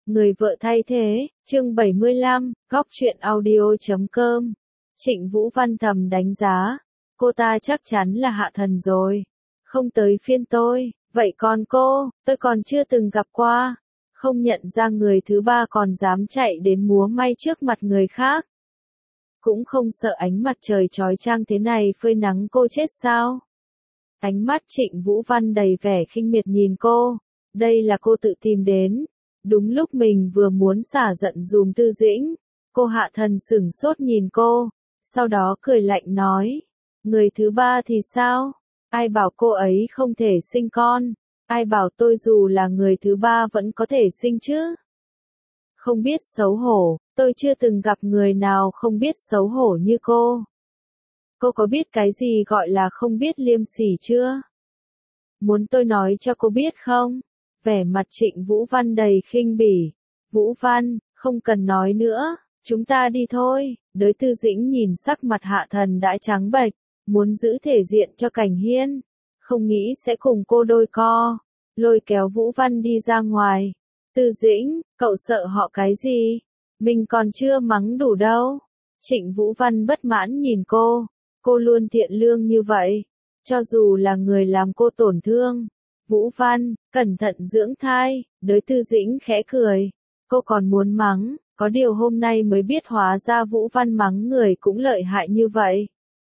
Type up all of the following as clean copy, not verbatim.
Người vợ thay thế, chương 75, góc truyện audio.com. Trịnh Vũ Văn thầm đánh giá, cô ta chắc chắn là hạ thần rồi. Không tới phiên tôi, vậy còn cô, tôi còn chưa từng gặp qua. Không nhận ra người thứ ba còn dám chạy đến múa may trước mặt người khác. Cũng không sợ ánh mặt trời chói chang thế này phơi nắng cô chết sao? Ánh mắt Trịnh Vũ Văn đầy vẻ khinh miệt nhìn cô, đây là cô tự tìm đến. Đúng lúc mình vừa muốn xả giận dùm Tư Dĩnh, cô hạ thần sửng sốt nhìn cô, sau đó cười lạnh nói, người thứ ba thì sao? Ai bảo cô ấy không thể sinh con? Ai bảo tôi dù là người thứ ba vẫn có thể sinh chứ? Không biết xấu hổ, tôi chưa từng gặp người nào không biết xấu hổ như cô. Cô có biết cái gì gọi là không biết liêm sỉ chưa? Muốn tôi nói cho cô biết không? Vẻ mặt Trịnh Vũ Văn đầy khinh bỉ. Vũ Văn, không cần nói nữa, chúng ta đi thôi. Đới Tư Dĩnh nhìn sắc mặt hạ thần đã trắng bệch, muốn giữ thể diện cho Cảnh Hiên. Không nghĩ sẽ cùng cô đôi co, lôi kéo Vũ Văn đi ra ngoài. Tư Dĩnh, cậu sợ họ cái gì? Mình còn chưa mắng đủ đâu. Trịnh Vũ Văn bất mãn nhìn cô luôn thiện lương như vậy. Cho dù là người làm cô tổn thương. Vũ Văn, cẩn thận dưỡng thai, Đới Tư Dĩnh khẽ cười. Cô còn muốn mắng, có điều hôm nay mới biết hóa ra Vũ Văn mắng người cũng lợi hại như vậy.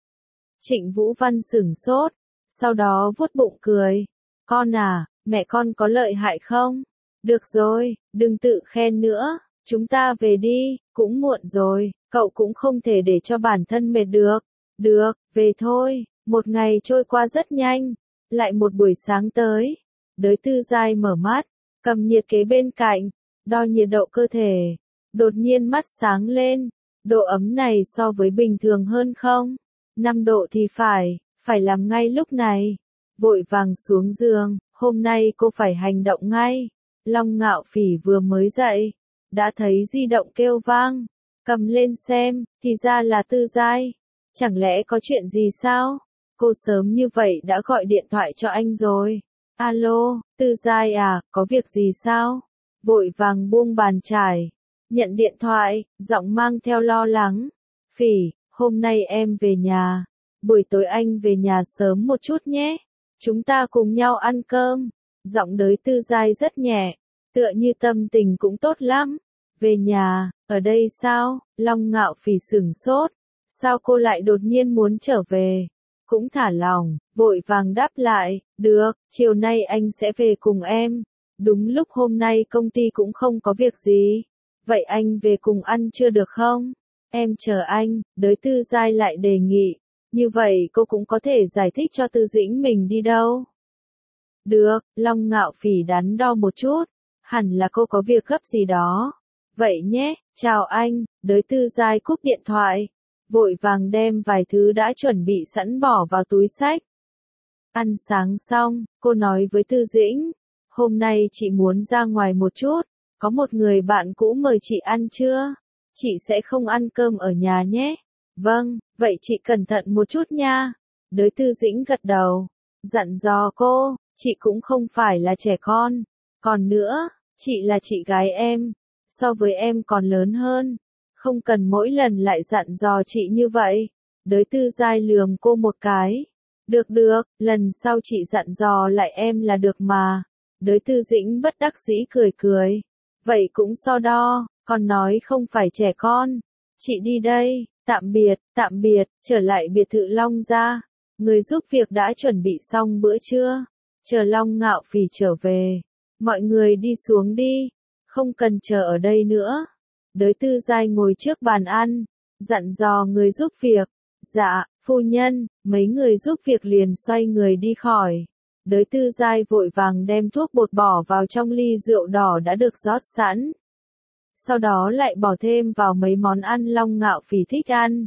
Trịnh Vũ Văn sửng sốt, sau đó vuốt bụng cười. Con à, mẹ con có lợi hại không? Được rồi, đừng tự khen nữa, chúng ta về đi, cũng muộn rồi, cậu cũng không thể để cho bản thân mệt được. Được, về thôi, một ngày trôi qua rất nhanh. Lại một buổi sáng tới, Đới Tư Giai mở mắt, cầm nhiệt kế bên cạnh, đo nhiệt độ cơ thể, đột nhiên mắt sáng lên, độ ấm này so với bình thường hơn không? 5 độ thì phải làm ngay lúc này. Vội vàng xuống giường, hôm nay cô phải hành động ngay. Long Ngạo Phỉ vừa mới dậy, đã thấy di động kêu vang, cầm lên xem, thì ra là Tư Giai. Chẳng lẽ có chuyện gì sao? Cô sớm như vậy đã gọi điện thoại cho anh rồi. Alo, Tư Giai à, có việc gì sao? Vội vàng buông bàn chải. Nhận điện thoại, giọng mang theo lo lắng. Phỉ, hôm nay em về nhà. Buổi tối anh về nhà sớm một chút nhé. Chúng ta cùng nhau ăn cơm. Giọng Đới Tư Giai rất nhẹ, tựa như tâm tình cũng tốt lắm. Về nhà, ở đây sao? Long Ngạo Phỉ sửng sốt. Sao cô lại đột nhiên muốn trở về? Cũng thả lòng, vội vàng đáp lại, được, chiều nay anh sẽ về cùng em. Đúng lúc hôm nay công ty cũng không có việc gì. Vậy anh về cùng ăn chưa được không? Em chờ anh, Đới Tư Giai lại đề nghị. Như vậy cô cũng có thể giải thích cho Tư Dĩnh mình đi đâu. Được, Long Ngạo Phỉ đắn đo một chút. Hẳn là cô có việc gấp gì đó. Vậy nhé, chào anh, Đới Tư Giai cúp điện thoại. Vội vàng đem vài thứ đã chuẩn bị sẵn bỏ vào túi xách. Ăn sáng xong, cô nói với Tư Dĩnh, hôm nay chị muốn ra ngoài một chút, có một người bạn cũ mời chị ăn trưa, chị sẽ không ăn cơm ở nhà nhé. Vâng, vậy chị cẩn thận một chút nha. Đới Tư Dĩnh gật đầu, dặn dò cô, chị cũng không phải là trẻ con, còn nữa, chị là chị gái em, so với em còn lớn hơn. Không cần mỗi lần lại dặn dò chị như vậy. Đới Tư Giai lườm cô một cái. Được được, lần sau chị dặn dò lại em là được mà. Đới Tư Dĩnh bất đắc dĩ cười. Vậy cũng so đo, còn nói không phải trẻ con. Chị đi đây, tạm biệt, trở lại biệt thự Long gia. Người giúp việc đã chuẩn bị xong bữa trưa. Chờ Long Ngạo Phỉ trở về. Mọi người đi xuống đi, không cần chờ ở đây nữa. Đới Tư Giai ngồi trước bàn ăn, dặn dò người giúp việc. Dạ, phu nhân, mấy người giúp việc liền xoay người đi khỏi. Đới Tư Giai vội vàng đem thuốc bột bỏ vào trong ly rượu đỏ đã được rót sẵn. Sau đó lại bỏ thêm vào mấy món ăn Long Ngạo Phỉ thích ăn.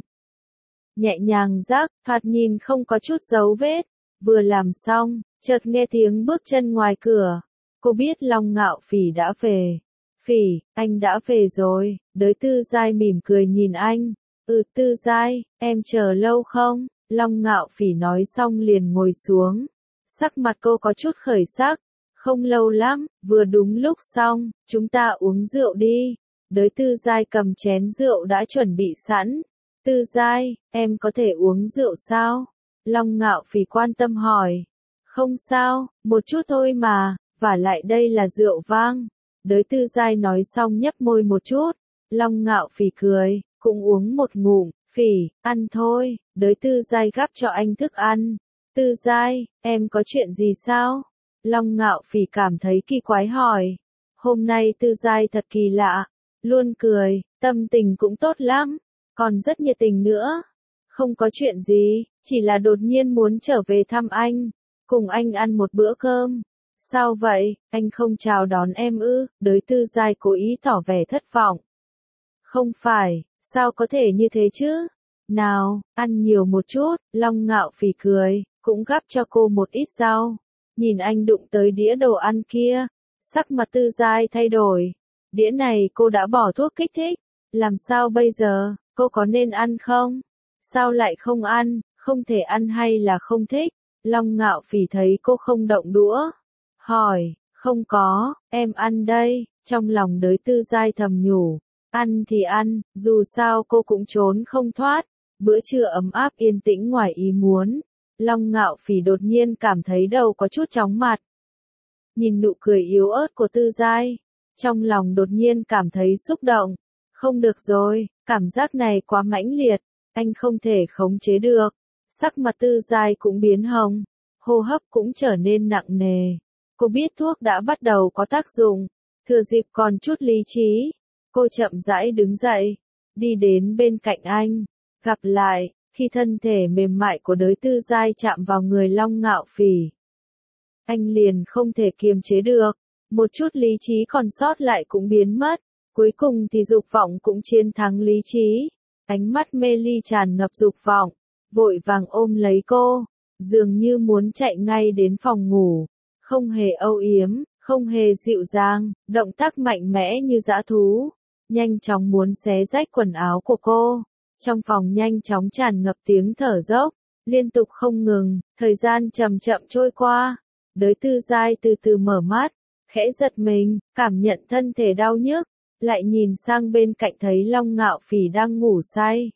Nhẹ nhàng rắc, thoạt nhìn không có chút dấu vết. Vừa làm xong, chợt nghe tiếng bước chân ngoài cửa. Cô biết Long Ngạo Phỉ đã về. Phỉ, anh đã về rồi. Đới Tư Giai mỉm cười nhìn anh. Tư Giai, em chờ lâu không? Long Ngạo Phỉ nói xong liền ngồi xuống. Sắc mặt cô có chút khởi sắc. Không lâu lắm, vừa đúng lúc xong, chúng ta uống rượu đi. Đới Tư Giai cầm chén rượu đã chuẩn bị sẵn. Tư Giai, em có thể uống rượu sao? Long Ngạo Phỉ quan tâm hỏi. Không sao, một chút thôi mà, vả lại đây là rượu vang. Đới Tư Giai nói xong nhấp môi một chút. Long Ngạo Phỉ cười, cũng uống một ngụm. Phỉ, ăn thôi. Đới Tư Giai gắp cho anh thức ăn. Tư Giai, em có chuyện gì sao? Long Ngạo Phỉ cảm thấy kỳ quái hỏi. Hôm nay Tư Giai thật kỳ lạ. Luôn cười, tâm tình cũng tốt lắm. Còn rất nhiệt tình nữa. Không có chuyện gì, chỉ là đột nhiên muốn trở về thăm anh. Cùng anh ăn một bữa cơm. Sao vậy, anh không chào đón em ư? Đới Tư Giai cố ý tỏ vẻ thất vọng. Không phải, sao có thể như thế chứ? Nào, ăn nhiều một chút. Long Ngạo Phỉ cười, cũng gắp cho cô một ít rau. Nhìn anh đụng tới đĩa đồ ăn kia, sắc mặt Tư Giai thay đổi. Đĩa này cô đã bỏ thuốc kích thích, làm sao bây giờ, cô có nên ăn không? Sao lại không ăn, không thể ăn hay là không thích? Long Ngạo Phỉ thấy cô không động đũa, hỏi, không có, em ăn đây. Trong lòng Đới Tư Giai thầm nhủ, ăn thì ăn, dù sao cô cũng trốn không thoát. Bữa trưa ấm áp yên tĩnh ngoài ý muốn. Long Ngạo Phỉ đột nhiên cảm thấy đầu có chút chóng mặt. Nhìn nụ cười yếu ớt của Tư Giai, trong lòng đột nhiên cảm thấy xúc động. Không được rồi, cảm giác này quá mãnh liệt, anh không thể khống chế được. Sắc mặt Tư Giai cũng biến hồng, hô hấp cũng trở nên nặng nề. Cô biết thuốc đã bắt đầu có tác dụng, thừa dịp còn chút lý trí. Cô chậm rãi đứng dậy, đi đến bên cạnh anh, gặp lại. Khi thân thể mềm mại của Đới Tư Giai chạm vào người Long Ngạo Phỉ, anh liền không thể kiềm chế được, một chút lý trí còn sót lại cũng biến mất, cuối cùng thì dục vọng cũng chiến thắng lý trí. Ánh mắt mê ly tràn ngập dục vọng, vội vàng ôm lấy cô, dường như muốn chạy ngay đến phòng ngủ, không hề âu yếm, không hề dịu dàng, động tác mạnh mẽ như dã thú, nhanh chóng muốn xé rách quần áo của cô. Trong phòng nhanh chóng tràn ngập tiếng thở dốc, liên tục không ngừng, thời gian chậm chậm trôi qua. Đới Tư Giai từ từ mở mắt, khẽ giật mình, cảm nhận thân thể đau nhức, lại nhìn sang bên cạnh thấy Long Ngạo Phỉ đang ngủ say.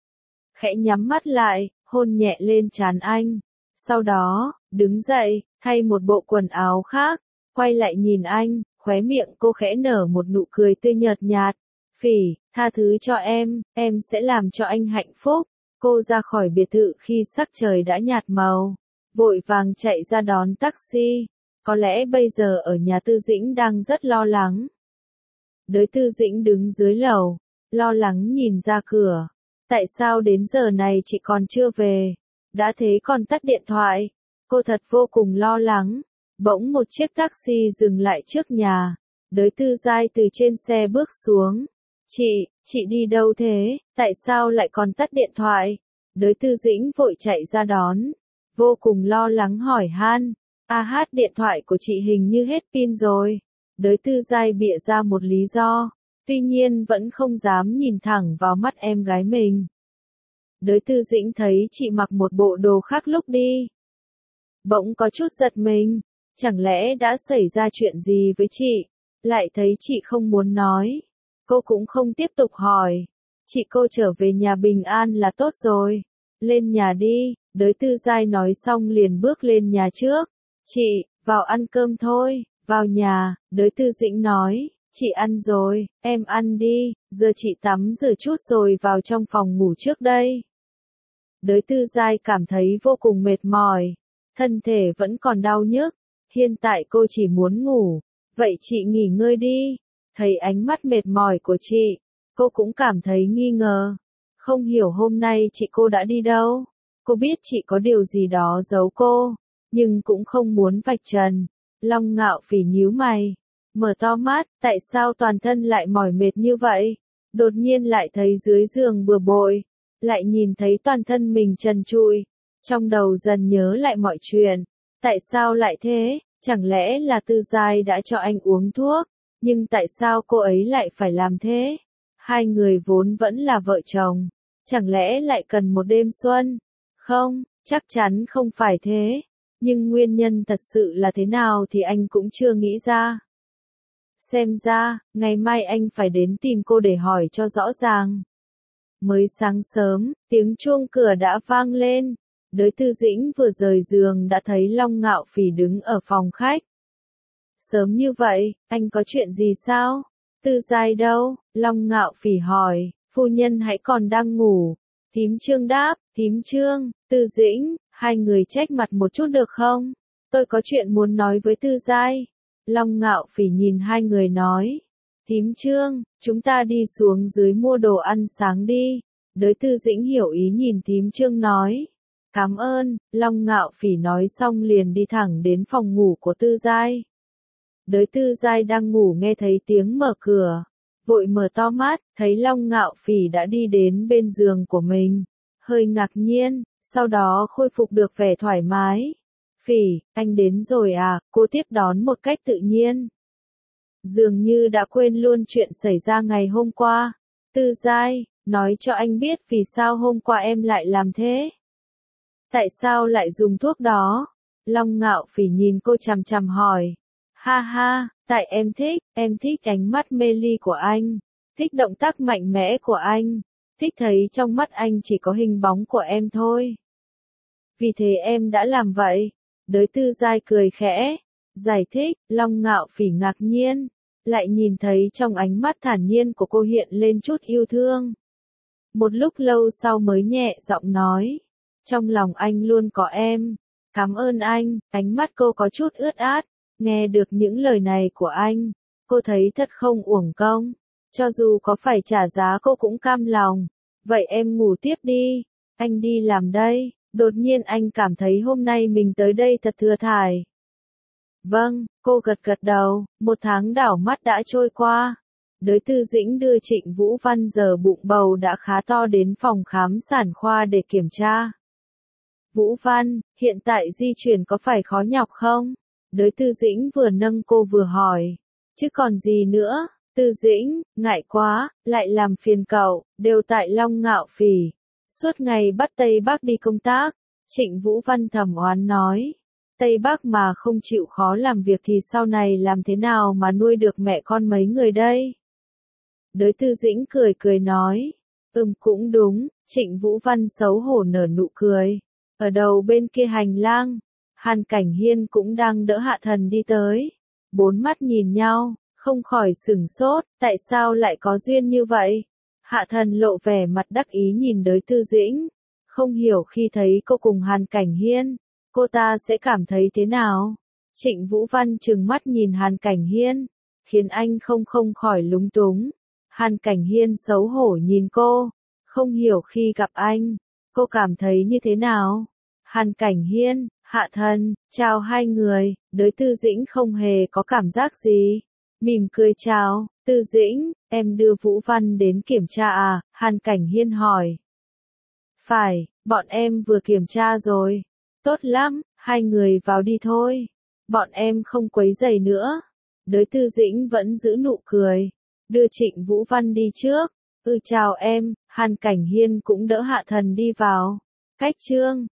Khẽ nhắm mắt lại, hôn nhẹ lên trán anh. Sau đó, đứng dậy, thay một bộ quần áo khác, quay lại nhìn anh, khóe miệng cô khẽ nở một nụ cười tươi nhợt nhạt. Phỉ, tha thứ cho em sẽ làm cho anh hạnh phúc. Cô ra khỏi biệt thự khi sắc trời đã nhạt màu, vội vàng chạy ra đón taxi. Có lẽ bây giờ ở nhà Tư Dĩnh đang rất lo lắng. Đới Tư Dĩnh đứng dưới lầu, lo lắng nhìn ra cửa. Tại sao đến giờ này chị còn chưa về? Đã thế còn tắt điện thoại. Cô thật vô cùng lo lắng. Bỗng một chiếc taxi dừng lại trước nhà. Đới Tư Giai từ trên xe bước xuống. Chị đi đâu thế? Tại sao lại còn tắt điện thoại? Đới Tư Dĩnh vội chạy ra đón. Vô cùng lo lắng hỏi han. Điện thoại của chị hình như hết pin rồi. Đới Tư Giai bịa ra một lý do. Tuy nhiên vẫn không dám nhìn thẳng vào mắt em gái mình. Đới Tư Dĩnh thấy chị mặc một bộ đồ khác lúc đi. Bỗng có chút giật mình. Chẳng lẽ đã xảy ra chuyện gì với chị? Lại thấy chị không muốn nói. Cô cũng không tiếp tục hỏi. Chị cô trở về nhà bình an là tốt rồi. Lên nhà đi. Đới Tư Giai nói xong liền bước lên nhà trước. Chị, vào ăn cơm thôi. Vào nhà, Đới Tư Dĩnh nói. Chị ăn rồi, em ăn đi. Giờ chị tắm rửa chút rồi vào trong phòng ngủ trước đây. Đới Tư Giai cảm thấy vô cùng mệt mỏi. Thân thể vẫn còn đau nhức. Hiện tại cô chỉ muốn ngủ. Vậy chị nghỉ ngơi đi. Thấy ánh mắt mệt mỏi của chị, cô cũng cảm thấy nghi ngờ. Không hiểu hôm nay chị cô đã đi đâu. Cô biết chị có điều gì đó giấu cô, nhưng cũng không muốn vạch trần. Long Ngạo Phỉ nhíu mày, mở to mắt, tại sao toàn thân lại mỏi mệt như vậy? Đột nhiên lại thấy dưới giường bừa bộn, lại nhìn thấy toàn thân mình trần trụi. Trong đầu dần nhớ lại mọi chuyện. Tại sao lại thế? Chẳng lẽ là Tư Giai đã cho anh uống thuốc? Nhưng tại sao cô ấy lại phải làm thế? Hai người vốn vẫn là vợ chồng. Chẳng lẽ lại cần một đêm xuân? Không, chắc chắn không phải thế. nhưng nguyên nhân thật sự là thế nào thì anh cũng chưa nghĩ ra. Xem ra, ngày mai anh phải đến tìm cô để hỏi cho rõ ràng. Mới sáng sớm, tiếng chuông cửa đã vang lên. Đới Tư Dĩnh vừa rời giường đã thấy Long Ngạo Phỉ đứng ở phòng khách. Sớm như vậy, anh có chuyện gì sao? Tư Giai đâu? Long Ngạo Phỉ hỏi, phu nhân hãy còn đang ngủ. Thím Trương đáp, thím Trương, Tư Dĩnh, hai người trách mặt một chút được không? Tôi có chuyện muốn nói với Tư Giai. Long Ngạo Phỉ nhìn hai người nói, thím Trương, chúng ta đi xuống dưới mua đồ ăn sáng đi. Đới Tư Dĩnh hiểu ý nhìn thím Trương nói, cảm ơn. Long Ngạo Phỉ nói xong liền đi thẳng đến phòng ngủ của Tư Giai. Đới Tư Giai đang ngủ nghe thấy tiếng mở cửa, vội mở to mắt, thấy Long Ngạo Phỉ đã đi đến bên giường của mình, hơi ngạc nhiên, sau đó khôi phục được vẻ thoải mái. Phỉ, anh đến rồi à? Cô tiếp đón một cách tự nhiên. Dường như đã quên luôn chuyện xảy ra ngày hôm qua. Tư Giai, nói cho anh biết vì sao hôm qua em lại làm thế. Tại sao lại dùng thuốc đó? Long Ngạo Phỉ nhìn cô chằm chằm hỏi. Ha ha, tại em thích ánh mắt mê ly của anh, thích động tác mạnh mẽ của anh, thích thấy trong mắt anh chỉ có hình bóng của em thôi. Vì thế em đã làm vậy. Đới Tư Giai cười khẽ, giải thích. Long Ngạo Phỉ ngạc nhiên, lại nhìn thấy trong ánh mắt thản nhiên của cô hiện lên chút yêu thương. Một lúc lâu sau mới nhẹ giọng nói, trong lòng anh luôn có em. Cảm ơn anh. Ánh mắt cô có chút ướt át, nghe được những lời này của anh, cô thấy thật không uổng công. Cho dù có phải trả giá cô cũng cam lòng. Vậy em ngủ tiếp đi, anh đi làm đây. Đột nhiên anh cảm thấy hôm nay mình tới đây thật thừa thải. Vâng, cô gật gật đầu. Một tháng đảo mắt đã trôi qua. Đới Tư Dĩnh đưa Trịnh Vũ Văn giờ bụng bầu đã khá to đến phòng khám sản khoa để kiểm tra. Vũ Văn, hiện tại di chuyển có phải khó nhọc không? Đới Tư Dĩnh vừa nâng cô vừa hỏi. Chứ còn gì nữa? Tư Dĩnh, ngại quá, lại làm phiền cậu, đều tại Long Ngạo Phỉ. Suốt ngày bắt Tây Bắc đi công tác. Trịnh Vũ Văn thầm oán nói. Tây Bắc mà không chịu khó làm việc thì sau này làm thế nào mà nuôi được mẹ con mấy người đây? Đới Tư Dĩnh cười cười nói. Cũng đúng. Trịnh Vũ Văn xấu hổ nở nụ cười. Ở đầu bên kia hành lang, Hàn Cảnh Hiên cũng đang đỡ Hạ Thần đi tới. Bốn mắt nhìn nhau, không khỏi sửng sốt, tại sao lại có duyên như vậy? Hạ Thần lộ vẻ mặt đắc ý nhìn Đới Tư Dĩnh, không hiểu khi thấy cô cùng Hàn Cảnh Hiên, cô ta sẽ cảm thấy thế nào? Trịnh Vũ Văn trừng mắt nhìn Hàn Cảnh Hiên, khiến anh không khỏi lúng túng. Hàn Cảnh Hiên xấu hổ nhìn cô, không hiểu khi gặp anh, cô cảm thấy như thế nào? Hàn Cảnh Hiên, Hạ Thần, chào hai người. Đới Tư Dĩnh không hề có cảm giác gì, mỉm cười chào. Tư Dĩnh, em đưa Vũ Văn đến kiểm tra à? Hàn Cảnh Hiên hỏi. Phải, bọn em vừa kiểm tra rồi. Tốt lắm, hai người vào đi thôi. Bọn em không quấy rầy nữa. Đới Tư Dĩnh vẫn giữ nụ cười, đưa Trịnh Vũ Văn đi trước. Chào em. Hàn Cảnh Hiên cũng đỡ Hạ Thần đi vào. Cách Trương.